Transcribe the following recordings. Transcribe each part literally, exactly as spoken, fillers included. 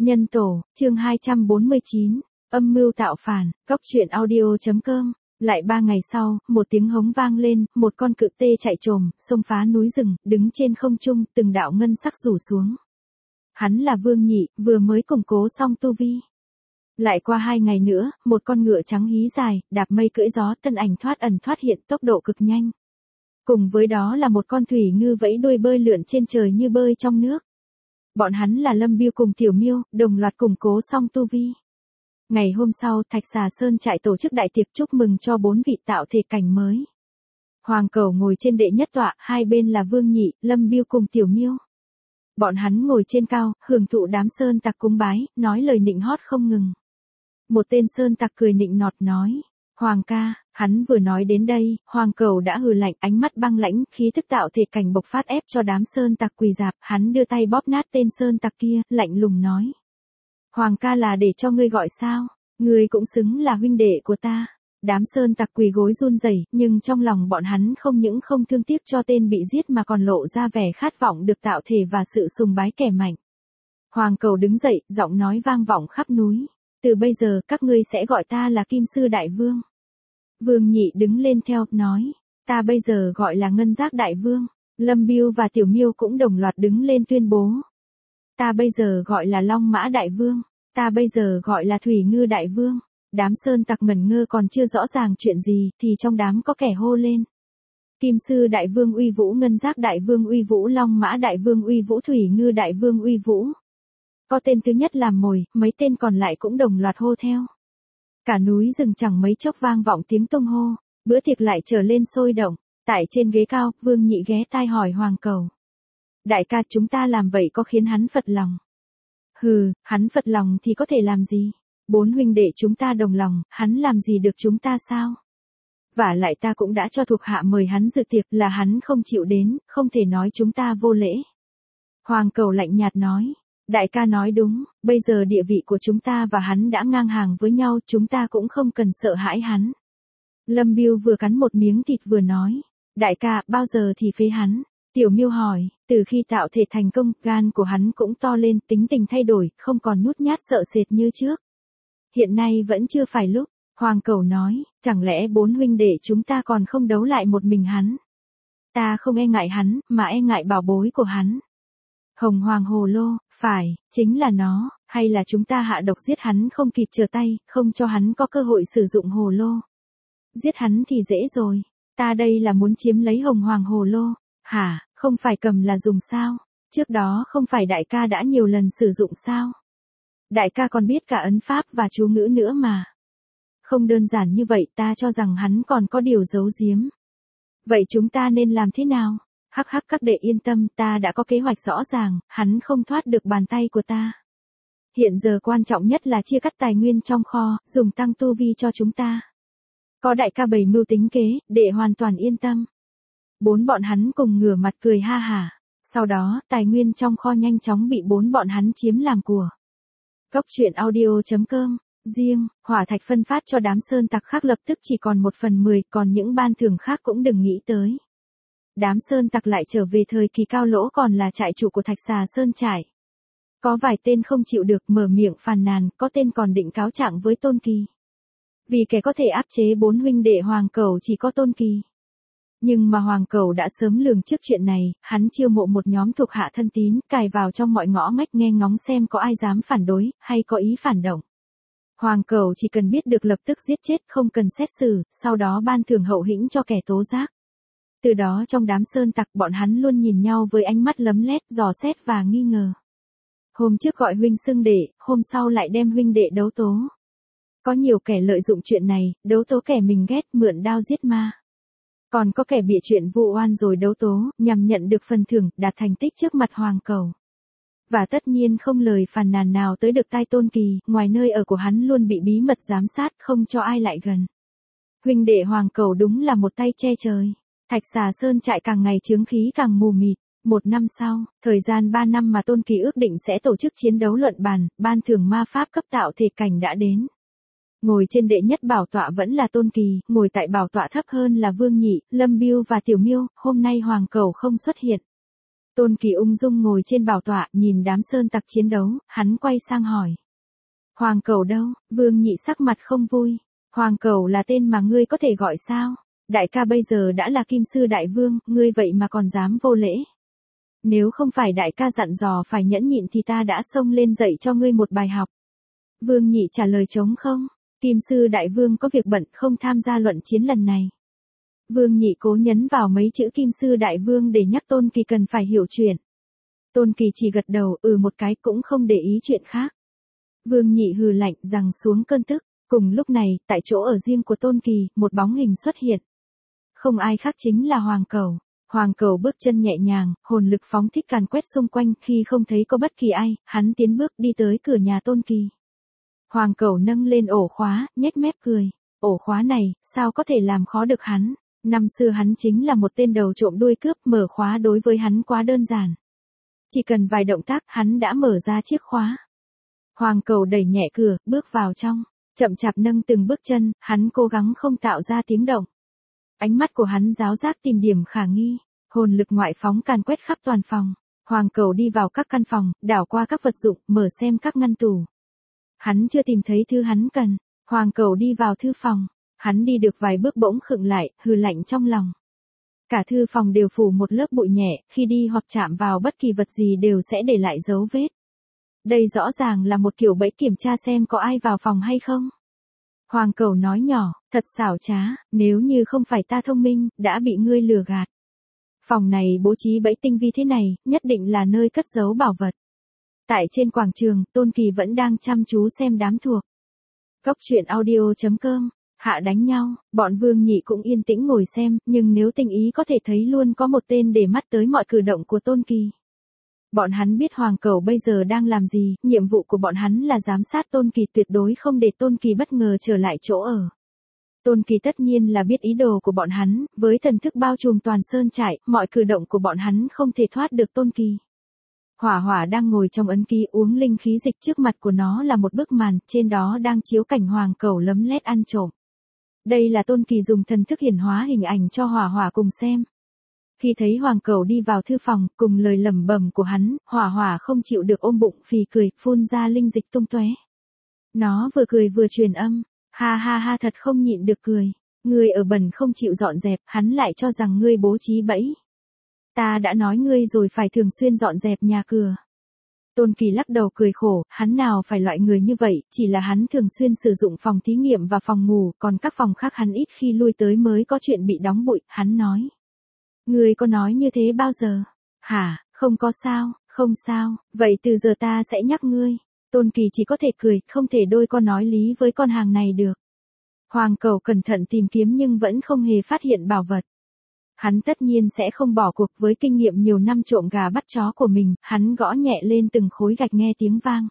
Nhân tổ, chương hai trăm bốn mươi chín, âm mưu tạo phản, cóc truyện audio.com. Lại ba ngày sau, một tiếng hống vang lên, một con cự tê chạy trồm, xông phá núi rừng, đứng trên không trung, từng đạo ngân sắc rủ xuống. Hắn là Vương Nhị, vừa mới củng cố xong tu vi. Lại qua hai ngày nữa, một con ngựa trắng hí dài, đạp mây cưỡi gió, thân ảnh thoát ẩn thoát hiện, tốc độ cực nhanh. Cùng với đó là một con thủy ngư vẫy đuôi bơi lượn trên trời như bơi trong nước. Bọn hắn là Lâm Biêu cùng Tiểu Miêu, đồng loạt củng cố xong tu vi. Ngày hôm sau, Thạch Xà Sơn trại tổ chức đại tiệc chúc mừng cho bốn vị tạo thể cảnh mới. Hoàng Cẩu ngồi trên đệ nhất tọa, hai bên là Vương Nhị, Lâm Biêu cùng Tiểu Miêu. Bọn hắn ngồi trên cao, hưởng thụ đám sơn tặc cúng bái, nói lời nịnh hót không ngừng. Một tên sơn tặc cười nịnh nọt nói, Hoàng ca, hắn vừa nói đến đây, Hoàng Cẩu đã hừ lạnh, ánh mắt băng lãnh, khí thức tạo thể cảnh bộc phát ép cho đám sơn tặc quỳ dạp, hắn đưa tay bóp nát tên sơn tặc kia, lạnh lùng nói. Hoàng ca là để cho ngươi gọi sao, ngươi cũng xứng là huynh đệ của ta. Đám sơn tặc quỳ gối run rẩy, nhưng trong lòng bọn hắn không những không thương tiếc cho tên bị giết mà còn lộ ra vẻ khát vọng được tạo thể và sự sùng bái kẻ mạnh. Hoàng Cẩu đứng dậy, giọng nói vang vọng khắp núi. Từ bây giờ các ngươi sẽ gọi ta là Kim Sư Đại Vương. Vương Nhị đứng lên theo, nói, ta bây giờ gọi là Ngân Giác Đại Vương. Lâm Biêu và Tiểu Miêu cũng đồng loạt đứng lên tuyên bố. Ta bây giờ gọi là Long Mã Đại Vương. Ta bây giờ gọi là Thủy Ngư Đại Vương. Đám sơn tặc ngẩn ngơ còn chưa rõ ràng chuyện gì, thì trong đám có kẻ hô lên. Kim Sư Đại Vương uy vũ, Ngân Giác Đại Vương uy vũ, Long Mã Đại Vương uy vũ, Thủy Ngư Đại Vương uy vũ. Có tên thứ nhất làm mồi, mấy tên còn lại cũng đồng loạt hô theo. Cả núi rừng chẳng mấy chốc vang vọng tiếng tung hô, bữa tiệc lại trở lên sôi động. Tại trên ghế cao, Vương Nhị ghé tai hỏi Hoàng Cẩu. Đại ca, chúng ta làm vậy có khiến hắn phật lòng? Hừ, hắn phật lòng thì có thể làm gì? Bốn huynh đệ chúng ta đồng lòng, hắn làm gì được chúng ta sao? Vả lại ta cũng đã cho thuộc hạ mời hắn dự tiệc, là hắn không chịu đến, không thể nói chúng ta vô lễ. Hoàng Cẩu lạnh nhạt nói. Đại ca nói đúng, bây giờ địa vị của chúng ta và hắn đã ngang hàng với nhau, chúng ta cũng không cần sợ hãi hắn. Lâm Biêu vừa cắn một miếng thịt vừa nói, đại ca, bao giờ thì phế hắn? Tiểu Miêu hỏi, từ khi tạo thể thành công, gan của hắn cũng to lên, tính tình thay đổi, không còn nhút nhát sợ sệt như trước. Hiện nay vẫn chưa phải lúc. Hoàng Cẩu nói, chẳng lẽ bốn huynh đệ chúng ta còn không đấu lại một mình hắn? Ta không e ngại hắn, mà e ngại bảo bối của hắn. Hồng Hoàng Hồ Lô, phải, chính là nó, hay là chúng ta hạ độc giết hắn không kịp trở tay, không cho hắn có cơ hội sử dụng Hồ Lô. Giết hắn thì dễ rồi, ta đây là muốn chiếm lấy Hồng Hoàng Hồ Lô. Hả, không phải cầm là dùng sao? Trước đó không phải đại ca đã nhiều lần sử dụng sao? Đại ca còn biết cả ấn pháp và chú ngữ nữa mà. Không đơn giản như vậy, ta cho rằng hắn còn có điều giấu giếm. Vậy chúng ta nên làm thế nào? Hắc hắc, các đệ yên tâm, ta đã có kế hoạch rõ ràng, hắn không thoát được bàn tay của ta. Hiện giờ quan trọng nhất là chia cắt tài nguyên trong kho, dùng tăng tu vi cho chúng ta. Có đại ca bày mưu tính kế, đệ hoàn toàn yên tâm. Bốn bọn hắn cùng ngửa mặt cười ha hả. Sau đó, tài nguyên trong kho nhanh chóng bị bốn bọn hắn chiếm làm của. Cóc truyện audio.com. Riêng, hỏa thạch phân phát cho đám sơn tặc khác lập tức chỉ còn một phần mười, còn những ban thưởng khác cũng đừng nghĩ tới. Đám sơn tặc lại trở về thời kỳ cao lỗ, còn là trại chủ của Thạch Xà Sơn trại. Có vài tên không chịu được mở miệng phàn nàn, có tên còn định cáo trạng với Tôn Kỳ. Vì kẻ có thể áp chế bốn huynh đệ Hoàng Cẩu chỉ có Tôn Kỳ. Nhưng mà Hoàng Cẩu đã sớm lường trước chuyện này, hắn chiêu mộ một nhóm thuộc hạ thân tín, cài vào trong mọi ngõ ngách nghe ngóng xem có ai dám phản đối, hay có ý phản động. Hoàng Cẩu chỉ cần biết được lập tức giết chết, không cần xét xử, sau đó ban thưởng hậu hĩnh cho kẻ tố giác. Từ đó trong đám sơn tặc, bọn hắn luôn nhìn nhau với ánh mắt lấm lét, dò xét và nghi ngờ. Hôm trước gọi huynh xưng đệ, hôm sau lại đem huynh đệ đấu tố. Có nhiều kẻ lợi dụng chuyện này, đấu tố kẻ mình ghét, mượn đao giết ma. Còn có kẻ bịa chuyện vu oan rồi đấu tố, nhằm nhận được phần thưởng, đạt thành tích trước mặt Hoàng Cẩu. Và tất nhiên không lời phàn nàn nào tới được tai Tôn Kỳ, ngoài nơi ở của hắn luôn bị bí mật giám sát, không cho ai lại gần. Huynh đệ Hoàng Cẩu đúng là một tay che trời. Thạch Xà Sơn trại càng ngày chướng khí càng mù mịt. Một năm sau, thời gian ba năm mà Tôn Kỳ ước định sẽ tổ chức chiến đấu luận bàn, ban thưởng ma pháp cấp tạo thể cảnh đã đến. Ngồi trên đệ nhất bảo tọa vẫn là Tôn Kỳ, ngồi tại bảo tọa thấp hơn là Vương Nhị, Lâm Biêu và Tiểu Miêu, hôm nay Hoàng Cẩu không xuất hiện. Tôn Kỳ ung dung ngồi trên bảo tọa, nhìn đám sơn tặc chiến đấu, hắn quay sang hỏi. Hoàng Cẩu đâu? Vương Nhị sắc mặt không vui. Hoàng Cẩu là tên mà ngươi có thể gọi sao? Đại ca bây giờ đã là Kim Sư Đại Vương, ngươi vậy mà còn dám vô lễ. Nếu không phải đại ca dặn dò phải nhẫn nhịn thì ta đã xông lên dạy cho ngươi một bài học. Vương Nhị trả lời trống không. Kim Sư Đại Vương có việc bận không tham gia luận chiến lần này. Vương Nhị cố nhấn vào mấy chữ Kim Sư Đại Vương để nhắc Tôn Kỳ cần phải hiểu chuyện. Tôn Kỳ chỉ gật đầu ừ một cái cũng không để ý chuyện khác. Vương Nhị hừ lạnh giằng xuống cơn tức. Cùng lúc này, tại chỗ ở riêng của Tôn Kỳ, một bóng hình xuất hiện. Không ai khác chính là Hoàng Cẩu. Hoàng Cẩu bước chân nhẹ nhàng, hồn lực phóng thích càn quét xung quanh, khi không thấy có bất kỳ ai, hắn tiến bước đi tới cửa nhà Tôn Kỳ. Hoàng Cẩu nâng lên ổ khóa, nhếch mép cười. Ổ khóa này, sao có thể làm khó được hắn? Năm xưa hắn chính là một tên đầu trộm đuôi cướp, mở khóa đối với hắn quá đơn giản. Chỉ cần vài động tác, hắn đã mở ra chiếc khóa. Hoàng Cẩu đẩy nhẹ cửa, bước vào trong. Chậm chạp nâng từng bước chân, hắn cố gắng không tạo ra tiếng động. Ánh mắt của hắn giáo giác tìm điểm khả nghi, hồn lực ngoại phóng càn quét khắp toàn phòng. Hoàng Cẩu đi vào các căn phòng, đảo qua các vật dụng, mở xem các ngăn tủ. Hắn chưa tìm thấy thứ hắn cần. Hoàng Cẩu đi vào thư phòng, hắn đi được vài bước bỗng khựng lại, hừ lạnh trong lòng. Cả thư phòng đều phủ một lớp bụi nhẹ, khi đi hoặc chạm vào bất kỳ vật gì đều sẽ để lại dấu vết. Đây rõ ràng là một kiểu bẫy kiểm tra xem có ai vào phòng hay không. Hoàng Cẩu nói nhỏ, thật xảo trá, nếu như không phải ta thông minh, đã bị ngươi lừa gạt. Phòng này bố trí bẫy tinh vi thế này, nhất định là nơi cất giấu bảo vật. Tại trên quảng trường, Tôn Kỳ vẫn đang chăm chú xem đám thuộc. Cốc truyện audio chấm com, hạ đánh nhau, bọn Vương Nhị cũng yên tĩnh ngồi xem, nhưng nếu tinh ý có thể thấy luôn có một tên để mắt tới mọi cử động của Tôn Kỳ. Bọn hắn biết Hoàng Cẩu bây giờ đang làm gì, nhiệm vụ của bọn hắn là giám sát Tôn Kỳ, tuyệt đối không để Tôn Kỳ bất ngờ trở lại chỗ ở. Tôn Kỳ tất nhiên là biết ý đồ của bọn hắn, với thần thức bao trùm toàn sơn trại, mọi cử động của bọn hắn không thể thoát được Tôn Kỳ. Hỏa Hỏa đang ngồi trong ấn ký uống linh khí dịch, trước mặt của nó là một bức màn, trên đó đang chiếu cảnh Hoàng Cẩu lấm lét ăn trộm. Đây là Tôn Kỳ dùng thần thức hiển hóa hình ảnh cho Hỏa Hỏa cùng xem. Khi thấy Hoàng Cẩu đi vào thư phòng, cùng lời lẩm bẩm của hắn, Hỏa Hỏa không chịu được ôm bụng phì cười, phun ra linh dịch tung tóe. Nó vừa cười vừa truyền âm, ha ha ha thật không nhịn được cười. Ngươi ở bẩn không chịu dọn dẹp, hắn lại cho rằng ngươi bố trí bẫy. Ta đã nói ngươi rồi phải thường xuyên dọn dẹp nhà cửa. Tôn Kỳ lắc đầu cười khổ, hắn nào phải loại người như vậy, chỉ là hắn thường xuyên sử dụng phòng thí nghiệm và phòng ngủ, còn các phòng khác hắn ít khi lui tới mới có chuyện bị đóng bụi, hắn nói. Ngươi có nói như thế bao giờ? Hả, không có sao, không sao, vậy từ giờ ta sẽ nhắc ngươi. Tôn Kỳ chỉ có thể cười, không thể đôi con nói lý với con hàng này được. Hoàng Cẩu cẩn thận tìm kiếm nhưng vẫn không hề phát hiện bảo vật. Hắn tất nhiên sẽ không bỏ cuộc, với kinh nghiệm nhiều năm trộm gà bắt chó của mình, hắn gõ nhẹ lên từng khối gạch nghe tiếng vang.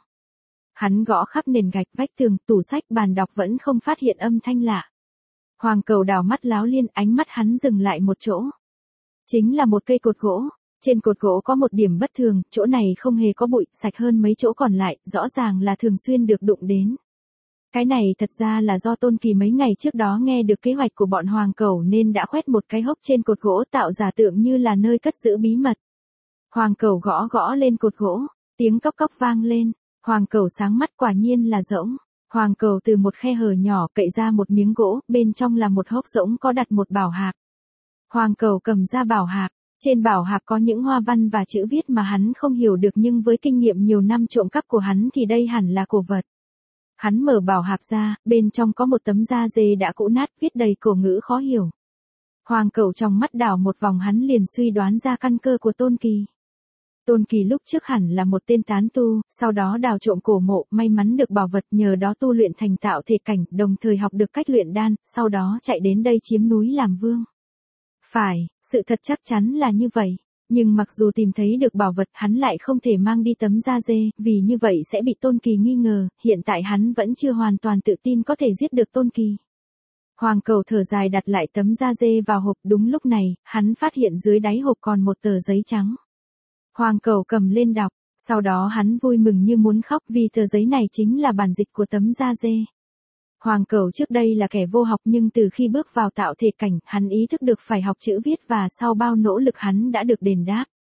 Hắn gõ khắp nền gạch, vách tường, tủ sách, bàn đọc vẫn không phát hiện âm thanh lạ. Hoàng Cẩu đảo mắt láo liên, ánh mắt hắn dừng lại một chỗ. Chính là một cây cột gỗ. Trên cột gỗ có một điểm bất thường, chỗ này không hề có bụi, sạch hơn mấy chỗ còn lại, rõ ràng là thường xuyên được đụng đến. Cái này thật ra là do Tôn Kỳ mấy ngày trước đó nghe được kế hoạch của bọn Hoàng Cẩu nên đã khoét một cái hốc trên cột gỗ tạo giả tượng như là nơi cất giữ bí mật. Hoàng Cẩu gõ gõ lên cột gỗ, tiếng cốc cốc vang lên, Hoàng Cẩu sáng mắt quả nhiên là rỗng. Hoàng Cẩu từ một khe hở nhỏ cậy ra một miếng gỗ, bên trong là một hốc rỗng có đặt một bảo hạp. Hoàng Cẩu cầm ra bảo hạp, trên bảo hạp có những hoa văn và chữ viết mà hắn không hiểu được nhưng với kinh nghiệm nhiều năm trộm cắp của hắn thì đây hẳn là cổ vật. Hắn mở bảo hạp ra, bên trong có một tấm da dê đã cũ nát, viết đầy cổ ngữ khó hiểu. Hoàng Cẩu trong mắt đảo một vòng, hắn liền suy đoán ra căn cơ của Tôn Kỳ. Tôn Kỳ lúc trước hẳn là một tên tán tu, sau đó đào trộm cổ mộ, may mắn được bảo vật, nhờ đó tu luyện thành tạo thể cảnh, đồng thời học được cách luyện đan, sau đó chạy đến đây chiếm núi làm vương. Phải, sự thật chắc chắn là như vậy. Nhưng mặc dù tìm thấy được bảo vật, hắn lại không thể mang đi tấm da dê, vì như vậy sẽ bị Tôn Kỳ nghi ngờ, hiện tại hắn vẫn chưa hoàn toàn tự tin có thể giết được Tôn Kỳ. Hoàng Cẩu thở dài đặt lại tấm da dê vào hộp, đúng lúc này, hắn phát hiện dưới đáy hộp còn một tờ giấy trắng. Hoàng Cẩu cầm lên đọc, sau đó hắn vui mừng như muốn khóc vì tờ giấy này chính là bản dịch của tấm da dê. Hoàng Cẩu trước đây là kẻ vô học nhưng từ khi bước vào tạo thể cảnh, hắn ý thức được phải học chữ viết và sau bao nỗ lực hắn đã được đền đáp.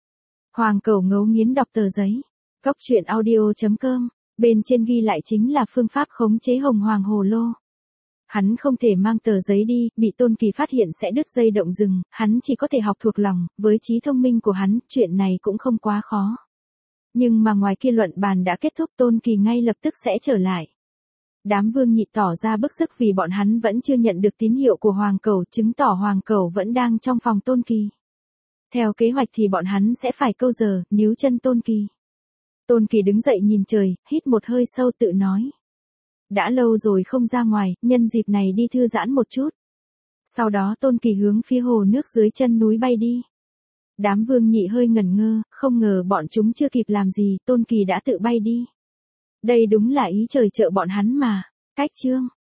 Hoàng Cẩu ngấu nghiến đọc tờ giấy. Cốc truyện audio chấm com, bên trên ghi lại chính là phương pháp khống chế hồng hoàng hồ lô. Hắn không thể mang tờ giấy đi, bị Tôn Kỳ phát hiện sẽ đứt dây động rừng, hắn chỉ có thể học thuộc lòng, với trí thông minh của hắn, chuyện này cũng không quá khó. Nhưng mà ngoài kia luận bàn đã kết thúc, Tôn Kỳ ngay lập tức sẽ trở lại. Đám Vương Nhị tỏ ra bức xúc vì bọn hắn vẫn chưa nhận được tín hiệu của Hoàng Cẩu, chứng tỏ Hoàng Cẩu vẫn đang trong phòng Tôn Kỳ. Theo kế hoạch thì bọn hắn sẽ phải câu giờ, níu chân Tôn Kỳ. Tôn Kỳ đứng dậy nhìn trời, hít một hơi sâu tự nói. Đã lâu rồi không ra ngoài, nhân dịp này đi thư giãn một chút. Sau đó Tôn Kỳ hướng phía hồ nước dưới chân núi bay đi. Đám Vương Nhị hơi ngẩn ngơ, không ngờ bọn chúng chưa kịp làm gì, Tôn Kỳ đã tự bay đi. Đây đúng là ý trời trợ bọn hắn mà. Cách chương